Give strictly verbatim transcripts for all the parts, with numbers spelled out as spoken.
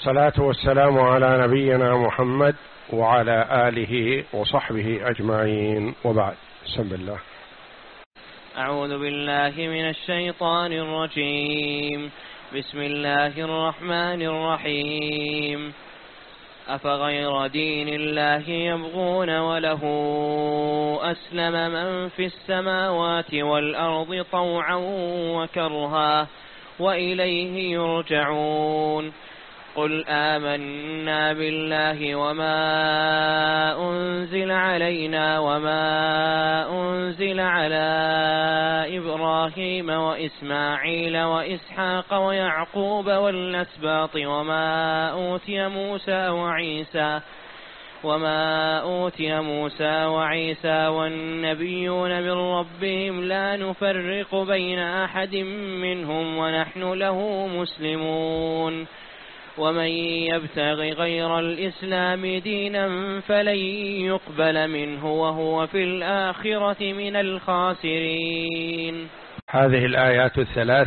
والصلاة والسلام على نبينا محمد وعلى آله وصحبه أجمعين، وبعد. بسم الله. أعوذ بالله من الشيطان الرجيم. بسم الله الرحمن الرحيم. أفغير دين الله يبغون وله أسلم من في السماوات والأرض طوعا وكرها وإليه يرجعون. قل آمنا بالله وما أنزل علينا وما أنزل على إبراهيم وإسماعيل وإسحاق ويعقوب والأسباط وما أوتي موسى وعيسى وما أوتي موسى وعيسى والنبيون من ربهم لا نفرق بين أحد منهم ونحن له مسلمون. ومن يبتغ غير الإسلام دينا فلن يقبل منه وهو في الآخرة من الخاسرين. هذه الآيات الثلاث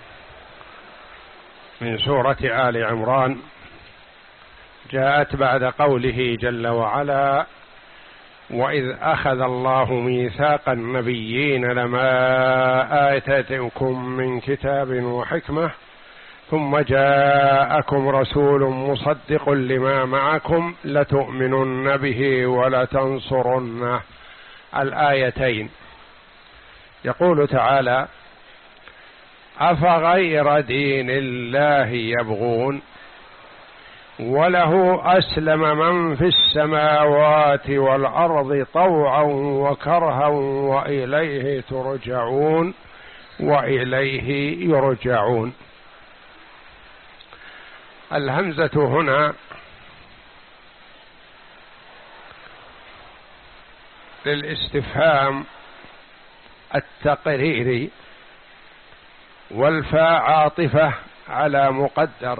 من سورة آل عمران جاءت بعد قوله جل وعلا: وإذ أخذ الله ميثاق النبيين لما آتيتكم من كتاب وحكمة ثم جاءكم رسول مصدق لما معكم لتؤمنن به ولتنصرنه. الآيتين. يقول تعالى: أفغير دين الله يبغون وله أسلم من في السماوات والأرض طوعا وكرها وإليه ترجعون وإليه يرجعون. الهمزة هنا للاستفهام التقريري، والفاء عاطفة على مقدر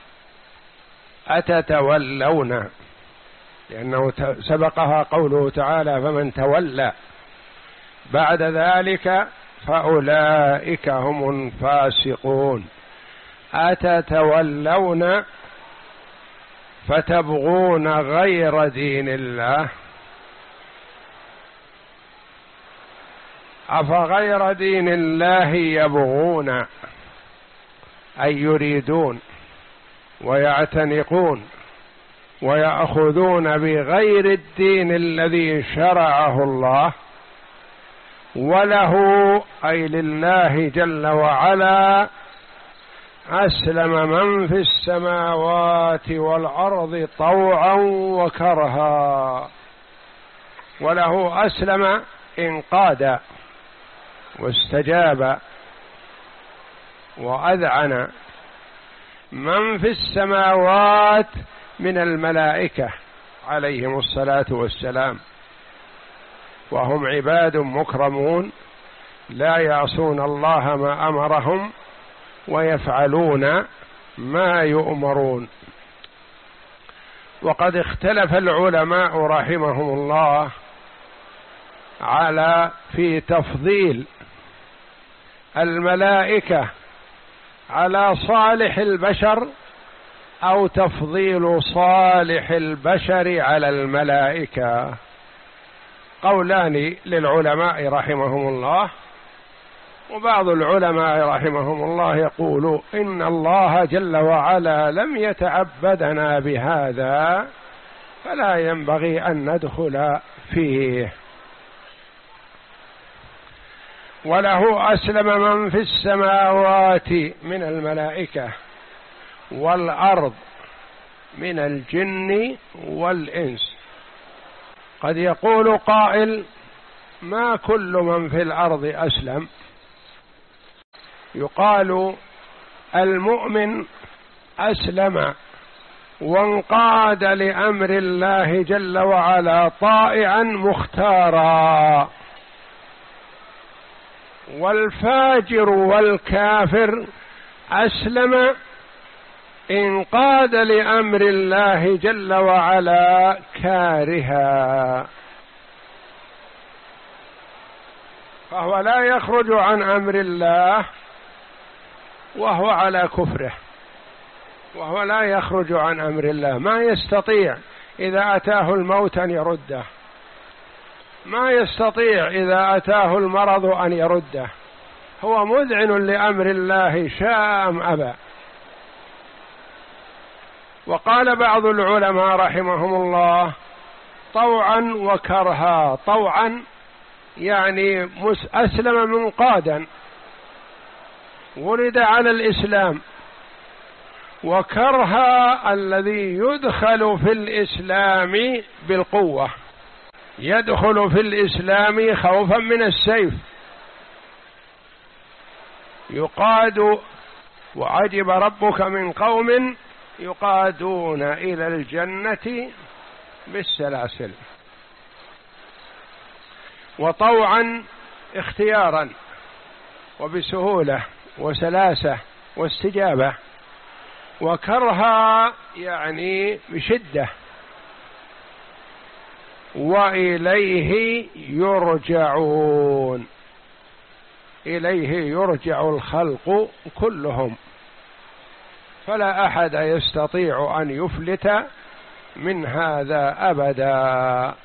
أتتولون، لأنه سبقها قوله تعالى: فمن تولى، بعد ذلك فأولئك هم الفاسقون. أتتولون فتبغون غير دين الله. أفغير دين الله يبغون، أي يريدون ويعتنقون ويأخذون بغير الدين الذي شرعه الله، وله أي لله جل وعلا أسلم من في السماوات والأرض طوعا وكرها. وله أسلم انقاد واستجاب وأذعن من في السماوات من الملائكة عليهم الصلاة والسلام، وهم عباد مكرمون لا يعصون الله ما أمرهم ويفعلون ما يؤمرون. وقد اختلف العلماء رحمهم الله على في تفضيل الملائكة على صالح البشر أو تفضيل صالح البشر على الملائكة. قولان للعلماء رحمهم الله، وبعض العلماء رحمهم الله يقول إن الله جل وعلا لم يتعبدنا بهذا فلا ينبغي أن ندخل فيه. وله أسلم من في السماوات من الملائكة والأرض من الجن والإنس. قد يقول قائل: ما كل من في الأرض أسلم؟ يقال المؤمن أسلم وانقاد لأمر الله جل وعلا طائعا مختارا، والفاجر والكافر أسلم انقاد لأمر الله جل وعلا كارها، فهو لا يخرج عن أمر الله وهو على كفره، وهو لا يخرج عن أمر الله، ما يستطيع إذا أتاه الموت أن يرده، ما يستطيع إذا أتاه المرض أن يرده، هو مذعن لأمر الله شاء أم أبى. وقال بعض العلماء رحمهم الله: طوعا وكرها. طوعا يعني أسلم منقادا، ولد على الإسلام، وكرها الذي يدخل في الإسلام بالقوة، يدخل في الإسلام خوفا من السيف، يقاد. وعجب ربك من قوم يقادون إلى الجنة بالسلاسل. وطوعا اختيارا وبسهولة وسلاسة واستجابة، وكرها يعني بشدة. وإليه يرجعون، إليه يرجع الخلق كلهم، فلا أحد يستطيع أن يفلت من هذا أبدا.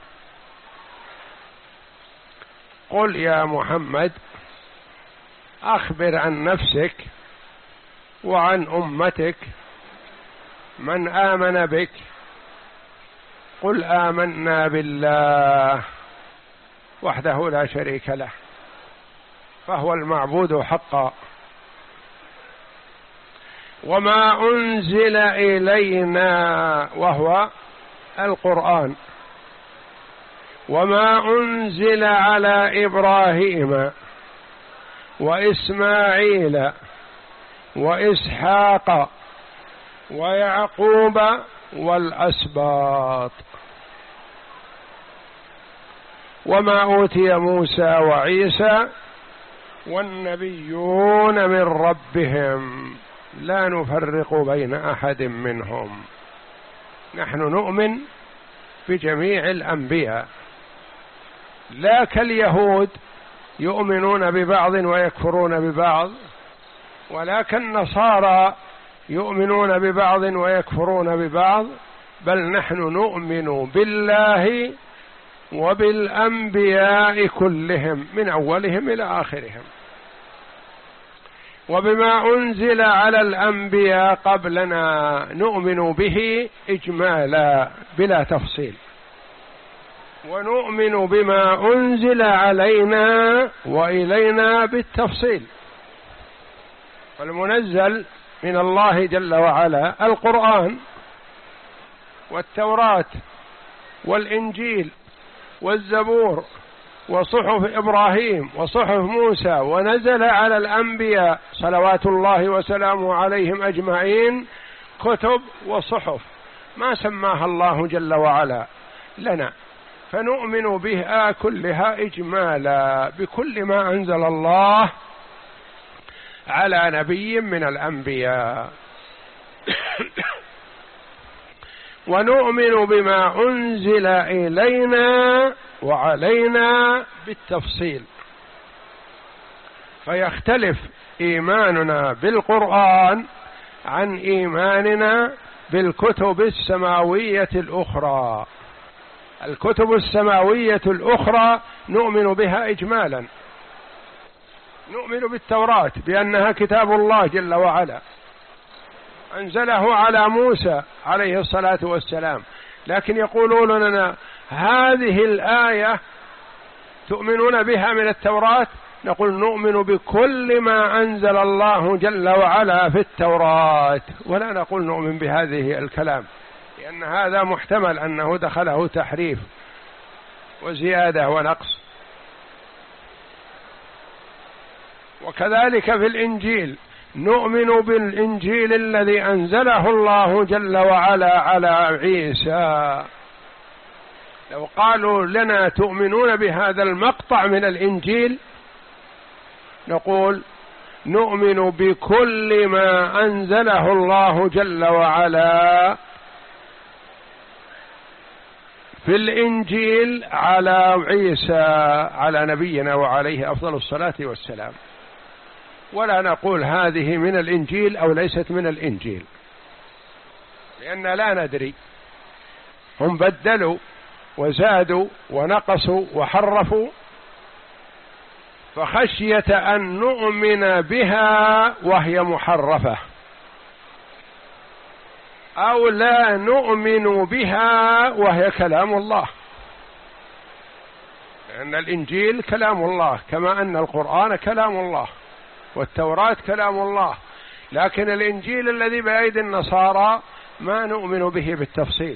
قل يا محمد أخبر عن نفسك وعن أمتك من آمن بك. قل آمنا بالله وحده لا شريك له، فهو المعبود حقا، وما أنزل إلينا وهو القرآن، وما أنزل على إبراهيم وإسماعيل وإسحاق ويعقوب والأسباط، وما أوتي موسى وعيسى والنبيون من ربهم لا نفرق بين أحد منهم. نحن نؤمن بجميع الأنبياء، لا كاليهود يؤمنون ببعض ويكفرون ببعض، ولا كالنصارى يؤمنون ببعض ويكفرون ببعض، بل نحن نؤمن بالله وبالأنبياء كلهم من أولهم إلى آخرهم، وبما أنزل على الأنبياء قبلنا نؤمن به إجمالا بلا تفصيل، ونؤمن بما أنزل علينا وإلينا بالتفصيل. فالمنزل من الله جل وعلا القرآن والتوراة والإنجيل والزبور وصحف إبراهيم وصحف موسى، ونزل على الأنبياء صلوات الله وسلامه عليهم أجمعين كتب وصحف ما سماها الله جل وعلا لنا، فنؤمن بها كلها إجمالا بكل ما أنزل الله على نبي من الأنبياء. ونؤمن بما أنزل إلينا وعلينا بالتفصيل، فيختلف إيماننا بالقرآن عن إيماننا بالكتب السماوية الأخرى. الكتب السماوية الأخرى نؤمن بها إجمالا، نؤمن بالتوراة بأنها كتاب الله جل وعلا أنزله على موسى عليه الصلاة والسلام، لكن يقولون لنا هذه الآية تؤمنون بها من التوراة، نقول نؤمن بكل ما أنزل الله جل وعلا في التوراة، ولا نقول نؤمن بهذه الكلام، لأن هذا محتمل أنه دخله تحريف وزيادة ونقص. وكذلك في الإنجيل نؤمن بالإنجيل الذي أنزله الله جل وعلا على عيسى. لو قالوا لنا تؤمنون بهذا المقطع من الإنجيل نقول نؤمن بكل ما أنزله الله جل وعلا في الإنجيل على عيسى على نبينا وعليه أفضل الصلاة والسلام، ولا نقول هذه من الإنجيل أو ليست من الإنجيل. لأن لا ندري، هم بدلوا وزادوا ونقصوا وحرفوا، فخشية أن نؤمن بها وهي محرفة أو لا نؤمن بها وهي كلام الله، لأن الإنجيل كلام الله كما أن القرآن كلام الله والتوراة كلام الله، لكن الإنجيل الذي بأيدي النصارى ما نؤمن به بالتفصيل،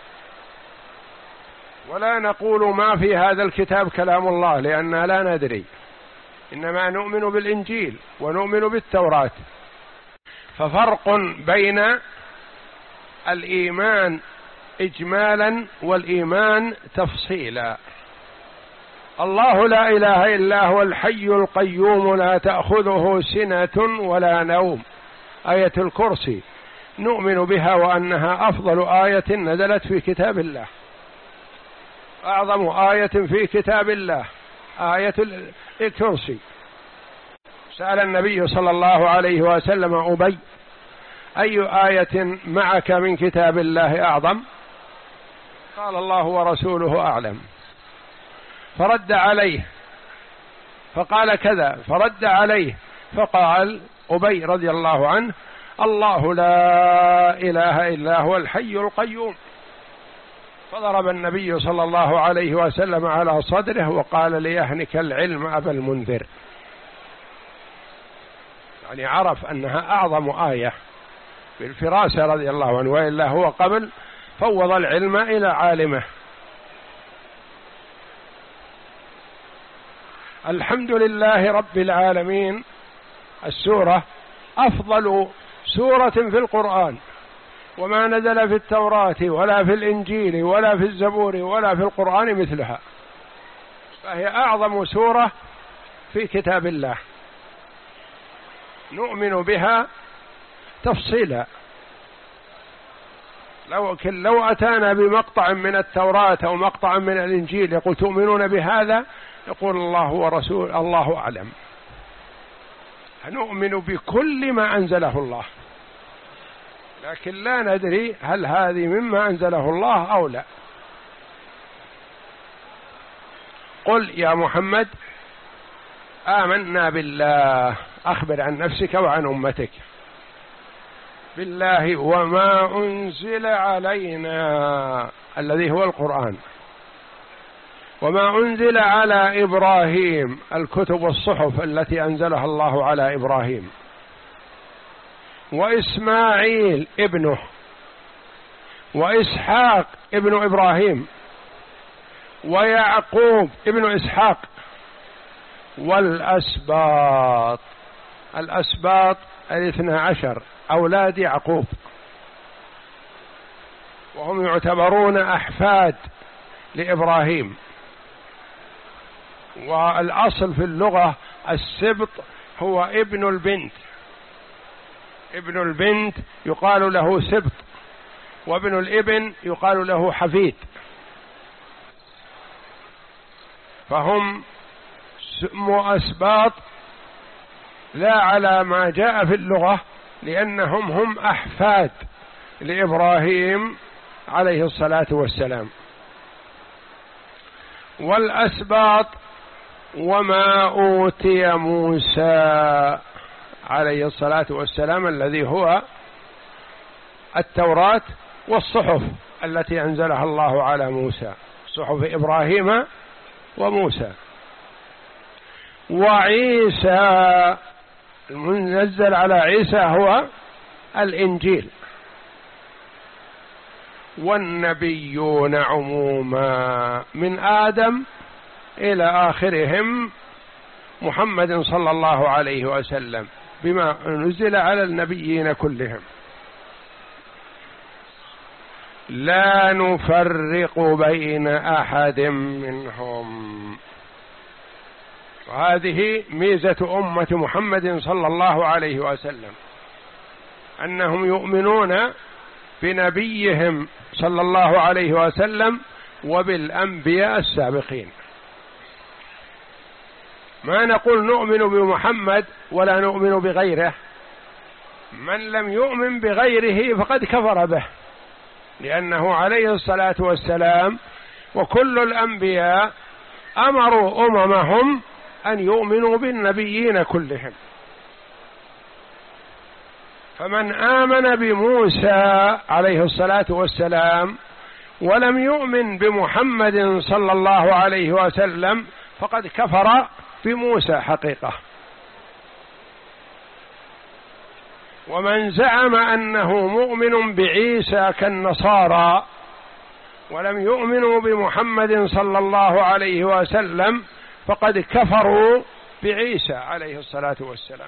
ولا نقول ما في هذا الكتاب كلام الله لأننا لا ندري، إنما نؤمن بالإنجيل ونؤمن بالتوراة. ففرق بين الإيمان إجمالا والإيمان تفصيلا. الله لا إله إلا هو الحي القيوم لا تأخذه سنة ولا نوم، آية الكرسي نؤمن بها وأنها أفضل آية نزلت في كتاب الله، أعظم آية في كتاب الله آية الكرسي. سأل النبي صلى الله عليه وسلم أبي: أي آية معك من كتاب الله أعظم؟ قال: الله ورسوله أعلم. فرد عليه فقال كذا، فرد عليه فقال أبي رضي الله عنه: الله لا إله إلا هو الحي القيوم. فضرب النبي صلى الله عليه وسلم على صدره وقال: ليهنك العلم أبا المنذر، يعني عرف أنها أعظم آية بالفراسة رضي الله عنه، وإلا هو قبل فوض العلم إلى عالمه. الحمد لله رب العالمين السورة أفضل سورة في القرآن، وما نزل في التوراة ولا في الإنجيل ولا في الزبور ولا في القرآن مثلها، فهي أعظم سورة في كتاب الله، نؤمن بها تفصيلا. لو لو أتانا بمقطع من التوراة أو مقطع من الإنجيل يقول: تؤمنون بهذا؟ يقول: الله ورسول الله أعلم. نؤمن بكل ما أنزله الله، لكن لا ندري هل هذه مما أنزله الله أو لا. قل يا محمد: آمنا بالله، أخبر عن نفسك وعن أمتك. بالله وما أنزل علينا الذي هو القرآن، وما أنزل على إبراهيم الكتب والصحف التي أنزلها الله على إبراهيم، وإسماعيل ابنه، وإسحاق ابن إبراهيم، ويعقوب ابن إسحاق، والأسباط. الأسباط الاثنى عشر أولاد يعقوب، وهم يعتبرون أحفاد لإبراهيم. والأصل في اللغة السبط هو ابن البنت، ابن البنت يقال له سبط، وابن الابن يقال له حفيد، فهم سموا أسباط لا على ما جاء في اللغة، لأنهم هم أحفاد لإبراهيم عليه الصلاة والسلام. والأسباط وما أوتي موسى عليه الصلاة والسلام الذي هو التوراة والصحف التي أنزلها الله على موسى، صحف إبراهيم وموسى. وعيسى المنزل على عيسى هو الإنجيل. والنبيون عموما من آدم إلى آخرهم محمد صلى الله عليه وسلم بما نزل على النبيين كلهم، لا نفرق بين أحد منهم. وهذه ميزة أمة محمد صلى الله عليه وسلم، أنهم يؤمنون بنبيهم صلى الله عليه وسلم وبالأنبياء السابقين. ما نقول نؤمن بمحمد ولا نؤمن بغيره، من لم يؤمن بغيره فقد كفر به، لأنه عليه الصلاة والسلام وكل الأنبياء أمروا أممهم أن يؤمنوا بالنبيين كلهم، فمن آمن بموسى عليه الصلاة والسلام ولم يؤمن بمحمد صلى الله عليه وسلم فقد كفر بموسى حقيقة. ومن زعم أنه مؤمن بعيسى كالنصارى ولم يؤمنوا بمحمد صلى الله عليه وسلم فقد كفروا بعيسى عليه الصلاة والسلام،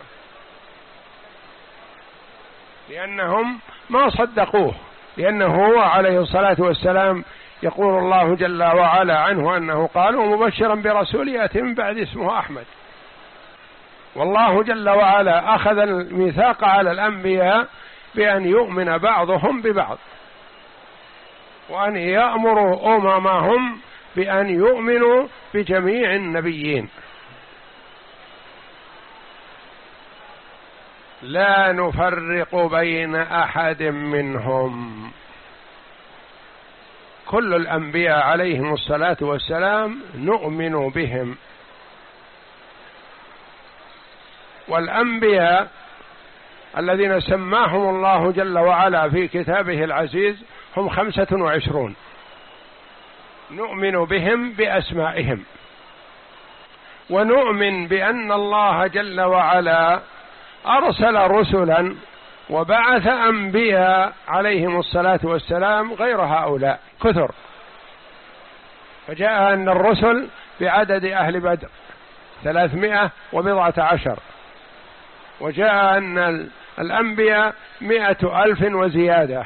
لأنهم ما صدقوه، لأنه هو عليه الصلاة والسلام يقول الله جل وعلا عنه أنه قال مبشرا برسول يأتي من بعد اسمه أحمد. والله جل وعلا أخذ الميثاق على الأنبياء بأن يؤمن بعضهم ببعض، وأن يأمروا أممهم بأن يؤمنوا بجميع النبيين. لا نفرق بين أحد منهم، كل الأنبياء عليهم الصلاة والسلام نؤمن بهم. والأنبياء الذين سماهم الله جل وعلا في كتابه العزيز هم خمسة وعشرون، نؤمن بهم بأسمائهم، ونؤمن بأن الله جل وعلا أرسل رسلا وبعث أنبياء عليهم الصلاة والسلام غير هؤلاء كثر، فجاء أن الرسل بعدد أهل بدر ثلاثمائة وبضعة عشر، وجاء أن الأنبياء مائة ألف وزيادة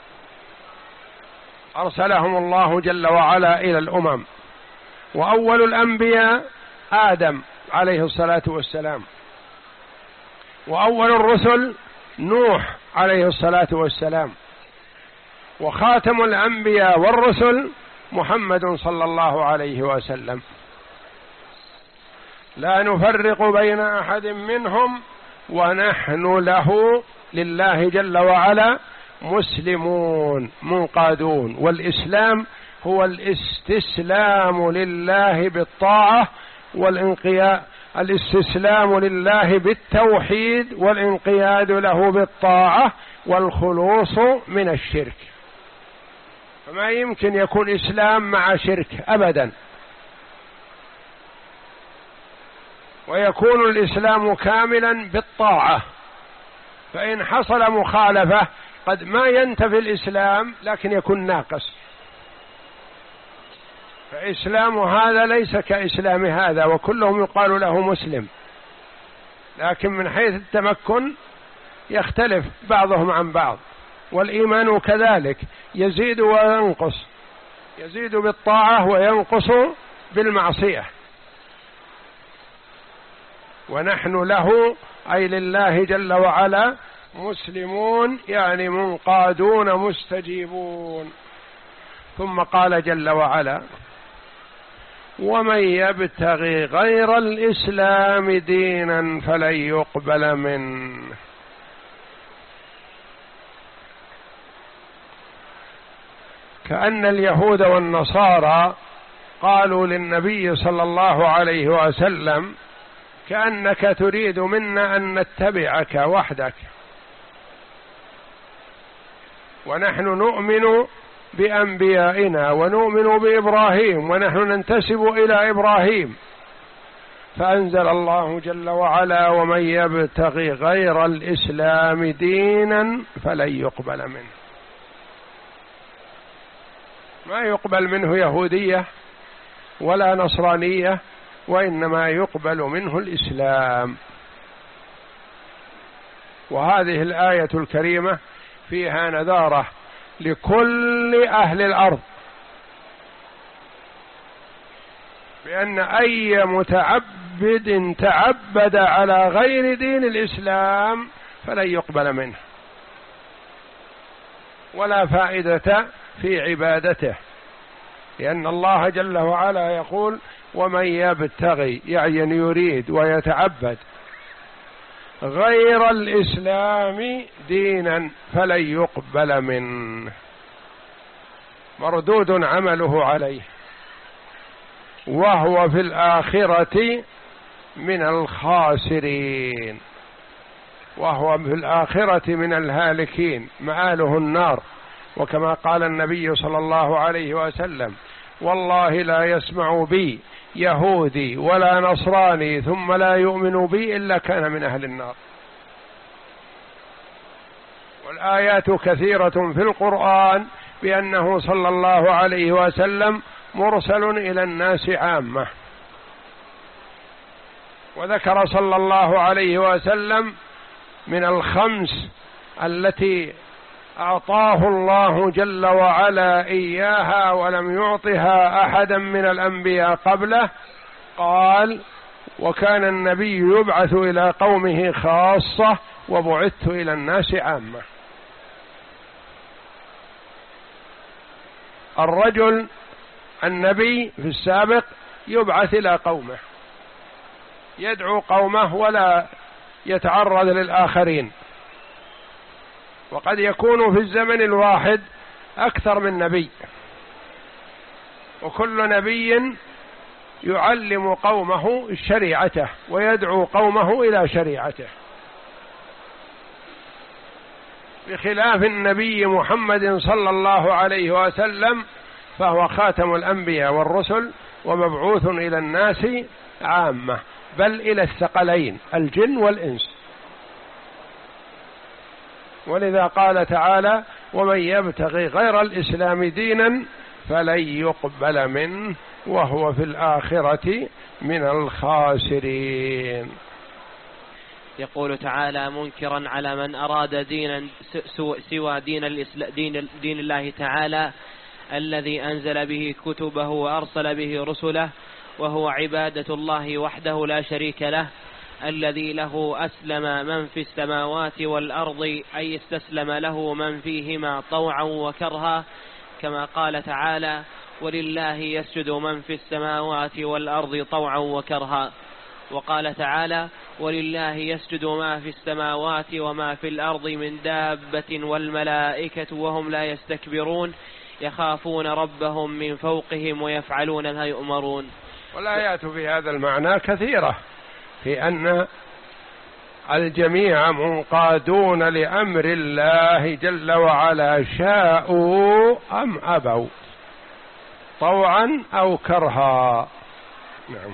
أرسلهم الله جل وعلا إلى الأمم. وأول الأنبياء آدم عليه الصلاة والسلام، وأول الرسل نوح عليه الصلاة والسلام، وخاتم الأنبياء والرسل محمد صلى الله عليه وسلم. لا نفرق بين أحد منهم ونحن له لله جل وعلا مسلمون منقادون. والإسلام هو الاستسلام لله بالطاعة والانقياد، الاستسلام لله بالتوحيد والانقياد له بالطاعة والخلوص من الشرك. فما يمكن يكون إسلام مع شرك أبدا، ويكون الإسلام كاملا بالطاعة، فإن حصل مخالفة قد ما ينتفي الإسلام لكن يكون ناقص. فإسلام هذا ليس كإسلام هذا، وكلهم يقال له مسلم، لكن من حيث التمكن يختلف بعضهم عن بعض. والإيمان كذلك يزيد وينقص، يزيد بالطاعة وينقص بالمعصية. ونحن له أي لله جل وعلا مسلمون، يعني منقادون مستجيبون. ثم قال جل وعلا ومن يبتغي غير الإسلام دينا فلن يقبل منه. كأن اليهود والنصارى قالوا للنبي صلى الله عليه وسلم كأنك تريد منا أن نتبعك وحدك، ونحن نؤمن بأنبيائنا ونؤمن بإبراهيم ونحن ننتسب إلى إبراهيم. فأنزل الله جل وعلا ومن يبتغي غير الإسلام دينا فلن يقبل منه. ما يقبل منه يهودية ولا نصرانية، وإنما يقبل منه الإسلام. وهذه الآية الكريمة فيها نذارة لكل أهل الأرض بأن أي متعبد تعبد على غير دين الإسلام فلن يقبل منه، ولا فائدة في عبادته، لأن الله جل وعلا يقول ومن يبتغي، يعني يريد ويتعبد غير الإسلام دينا فلن يقبل منه. مردود عمله عليه، وهو في الآخرة من الخاسرين، وهو في الآخرة من الهالكين، مآله النار. وكما قال النبي صلى الله عليه وسلم: والله لا يسمع بي يهودي ولا نصراني ثم لا يؤمن بي إلا كان من أهل النار. والآيات كثيرة في القرآن بأنه صلى الله عليه وسلم مرسل إلى الناس عامة. وذكر صلى الله عليه وسلم من الخمس التي أعطاه الله جل وعلا إياها ولم يعطها أحدا من الأنبياء قبله، قال: وكان النبي يبعث إلى قومه خاصة وبعثت إلى الناس عامة. الرجل النبي في السابق يبعث إلى قومه، يدعو قومه ولا يتعرض للآخرين، وقد يكون في الزمن الواحد أكثر من نبي، وكل نبي يعلم قومه شريعته ويدعو قومه إلى شريعته، بخلاف النبي محمد صلى الله عليه وسلم، فهو خاتم الأنبياء والرسل ومبعوث إلى الناس عامة، بل إلى الثقلين الجن والإنس. ولذا قال تعالى: ومن يبتغي غير الإسلام دينا فلن يقبل منه وهو في الآخرة من الخاسرين. يقول تعالى منكرا على من أراد دينا سوى دين, دين, دين الله تعالى الذي أنزل به كتبه وأرسل به رسله، وهو عبادة الله وحده لا شريك له، الذي له أسلم من في السماوات والأرض، أي استسلم له من فيهما طوعا وكرها، كما قال تعالى: ولله يسجد من في السماوات والأرض طوعا وكرها. وقال تعالى: ولله يسجد ما في السماوات وما في الأرض من دابة والملائكة وهم لا يستكبرون يخافون ربهم من فوقهم ويفعلون ما يؤمرون. والآيات في هذا المعنى كثيرة، في أن الجميع منقادون لأمر الله جل وعلا، شاءوا أم أبوا، طوعا أو كرها. نعم.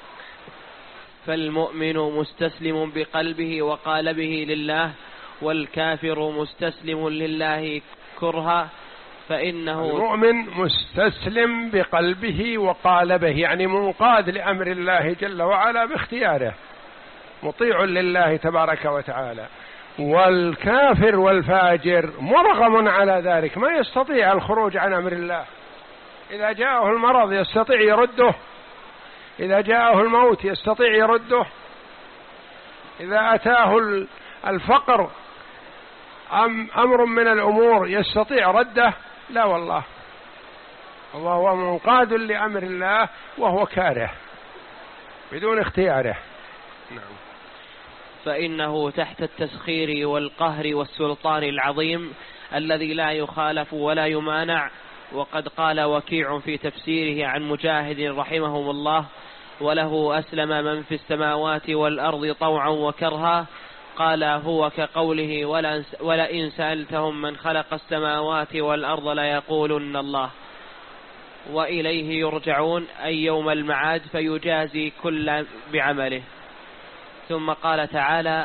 فالمؤمن مستسلم بقلبه وقالبه لله، والكافر مستسلم لله كرها، فإنه المؤمن مستسلم بقلبه وقالبه، يعني منقاد لأمر الله جل وعلا باختياره، مطيع لله تبارك وتعالى. والكافر والفاجر مرغم على ذلك، ما يستطيع الخروج عن أمر الله. إذا جاءه المرض يستطيع يرده، إذا جاءه الموت يستطيع يرده، إذا أتاه الفقر أم أمر من الأمور يستطيع رده؟ لا والله، وهو منقاد لأمر الله وهو كاره بدون اختياره. نعم. فإنه تحت التسخير والقهر والسلطان العظيم الذي لا يخالف ولا يمانع. وقد قال وكيع في تفسيره عن مجاهد رحمه الله: وله أسلم من في السماوات والأرض طوعا وكرها، قال هو كقوله: ولئن سألتهم من خلق السماوات والأرض ليقولن الله. وإليه يرجعون، أي يوم المعاد، فيجازي كل بعمله. ثم قال تعالى: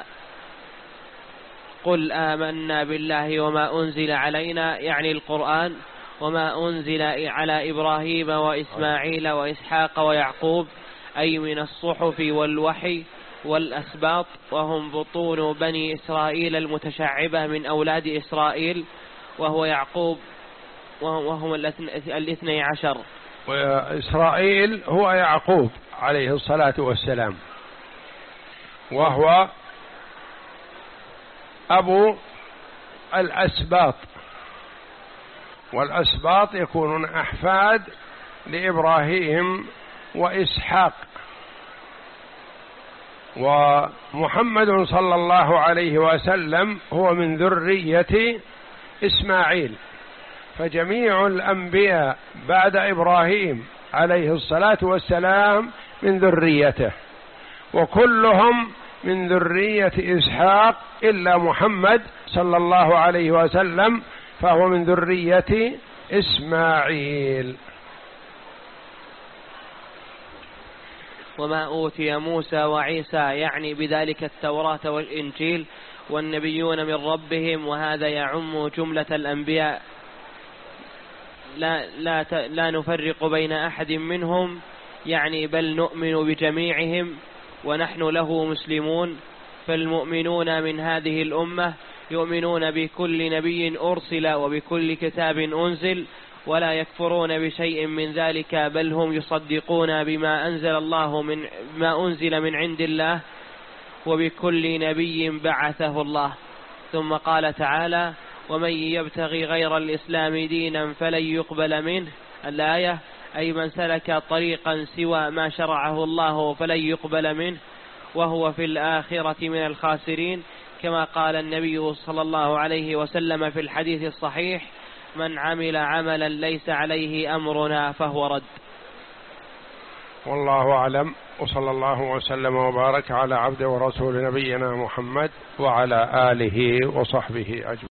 قل آمنا بالله وما أنزل علينا، يعني القرآن، وما أنزل على إبراهيم وإسماعيل وإسحاق ويعقوب، أي من الصحف والوحي والأسباط، وهم بطون بني إسرائيل المتشعبة من أولاد إسرائيل، وهو يعقوب وهم الاثني عشر. وإسرائيل هو يعقوب عليه الصلاة والسلام، وهو أبو الأسباط، والأسباط يكونون أحفاد لإبراهيم وإسحاق. ومحمد صلى الله عليه وسلم هو من ذرية إسماعيل، فجميع الأنبياء بعد إبراهيم عليه الصلاة والسلام من ذريته، وكلهم من ذرية إسحاق إلا محمد صلى الله عليه وسلم فهو من ذرية إسماعيل. وما أوتي موسى وعيسى يعني بذلك التوراة والإنجيل والنبيون من ربهم، وهذا يعم جملة الأنبياء، لا, لا, لا نفرق بين أحد منهم، يعني بل نؤمن بجميعهم ونحن له مسلمون. فالمؤمنون من هذه الأمة يؤمنون بكل نبي أرسل وبكل كتاب أنزل، ولا يكفرون بشيء من ذلك، بل هم يصدقون بما أنزل الله من ما أنزل من عند الله وبكل نبي بعثه الله. ثم قال تعالى: ومن يبتغي غير الإسلام دينا فلن يقبل منه، الآية، أي من سلك طريقا سوى ما شرعه الله فلن يقبل منه وهو في الآخرة من الخاسرين، كما قال النبي صلى الله عليه وسلم في الحديث الصحيح: من عمل عملا ليس عليه أمرنا فهو رد. والله أعلم، وصلى الله وسلم وبارك على عبد ورسول نبينا محمد وعلى آله وصحبه أجمعين.